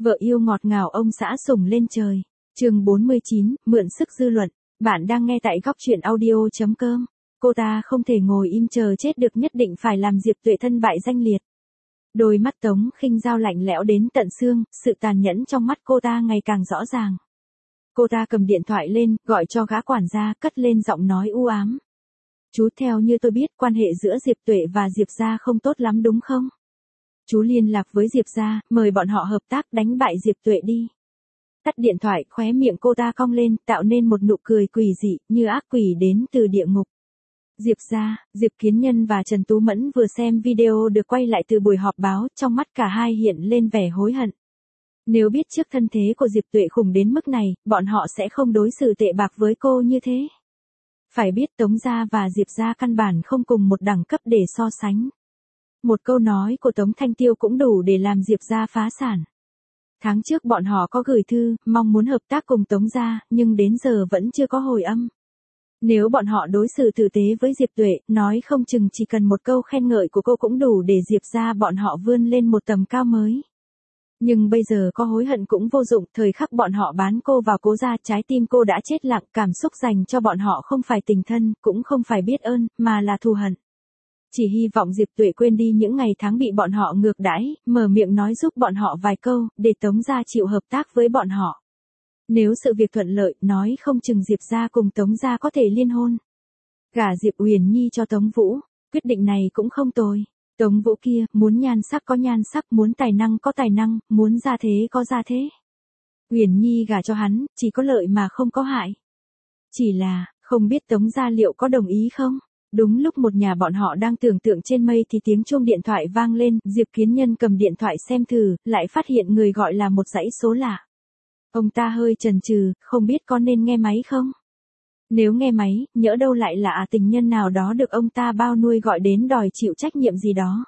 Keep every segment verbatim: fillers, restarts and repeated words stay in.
Vợ yêu ngọt ngào ông xã sủng lên trời. Chương bốn mươi chín, mượn sức dư luận. Bạn đang nghe tại góc truyện audio chấm com. Cô ta không thể ngồi im chờ chết được, nhất định phải làm Diệp Tuệ thân bại danh liệt. Đôi mắt Tống Khinh Dao lạnh lẽo đến tận xương, sự tàn nhẫn trong mắt cô ta ngày càng rõ ràng. Cô ta cầm điện thoại lên, gọi cho gã quản gia, cất lên giọng nói u ám. Chú, theo như tôi biết, quan hệ giữa Diệp Tuệ và Diệp gia không tốt lắm đúng không? Chú liên lạc với Diệp gia, mời bọn họ hợp tác đánh bại Diệp Tuệ đi. Tắt điện thoại, khóe miệng cô ta cong lên, tạo nên một nụ cười quỷ dị, như ác quỷ đến từ địa ngục. Diệp gia, Diệp Kiến Nhân và Trần Tú Mẫn vừa xem video được quay lại từ buổi họp báo, trong mắt cả hai hiện lên vẻ hối hận. Nếu biết trước thân thế của Diệp Tuệ khủng đến mức này, bọn họ sẽ không đối xử tệ bạc với cô như thế. Phải biết Tống gia và Diệp gia căn bản không cùng một đẳng cấp để so sánh. Một câu nói của Tống Thanh Tiêu cũng đủ để làm Diệp gia phá sản. Tháng trước bọn họ có gửi thư, mong muốn hợp tác cùng Tống gia, nhưng đến giờ vẫn chưa có hồi âm. Nếu bọn họ đối xử tử tế với Diệp Tuệ, nói không chừng chỉ cần một câu khen ngợi của cô cũng đủ để Diệp gia bọn họ vươn lên một tầm cao mới. Nhưng bây giờ có hối hận cũng vô dụng, thời khắc bọn họ bán cô vào Cố gia, trái tim cô đã chết lặng, cảm xúc dành cho bọn họ không phải tình thân, cũng không phải biết ơn, mà là thù hận. Chỉ hy vọng Diệp Tuệ quên đi những ngày tháng bị bọn họ ngược đãi, mở miệng nói giúp bọn họ vài câu, để Tống gia chịu hợp tác với bọn họ. Nếu sự việc thuận lợi, nói không chừng Diệp gia cùng Tống gia có thể liên hôn. Gả Diệp Uyển Nhi cho Tống Vũ, quyết định này cũng không tồi. Tống Vũ kia, muốn nhan sắc có nhan sắc, muốn tài năng có tài năng, muốn gia thế có gia thế. Uyển Nhi gả cho hắn, chỉ có lợi mà không có hại. Chỉ là, không biết Tống gia liệu có đồng ý không? Đúng lúc một nhà bọn họ đang tưởng tượng trên mây thì tiếng chuông điện thoại vang lên, Diệp Kiến Nhân cầm điện thoại xem thử, lại phát hiện người gọi là một dãy số lạ. Ông ta hơi chần chừ, không biết có nên nghe máy không? Nếu nghe máy, nhỡ đâu lại là à tình nhân nào đó được ông ta bao nuôi gọi đến đòi chịu trách nhiệm gì đó.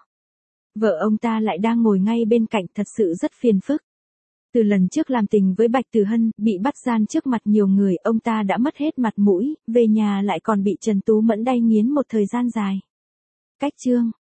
Vợ ông ta lại đang ngồi ngay bên cạnh, thật sự rất phiền phức. Từ lần trước làm tình với Bạch Tử Hân, bị bắt gian trước mặt nhiều người, ông ta đã mất hết mặt mũi, về nhà lại còn bị Trần Tú Mẫn đay nghiến một thời gian dài. Cách chương,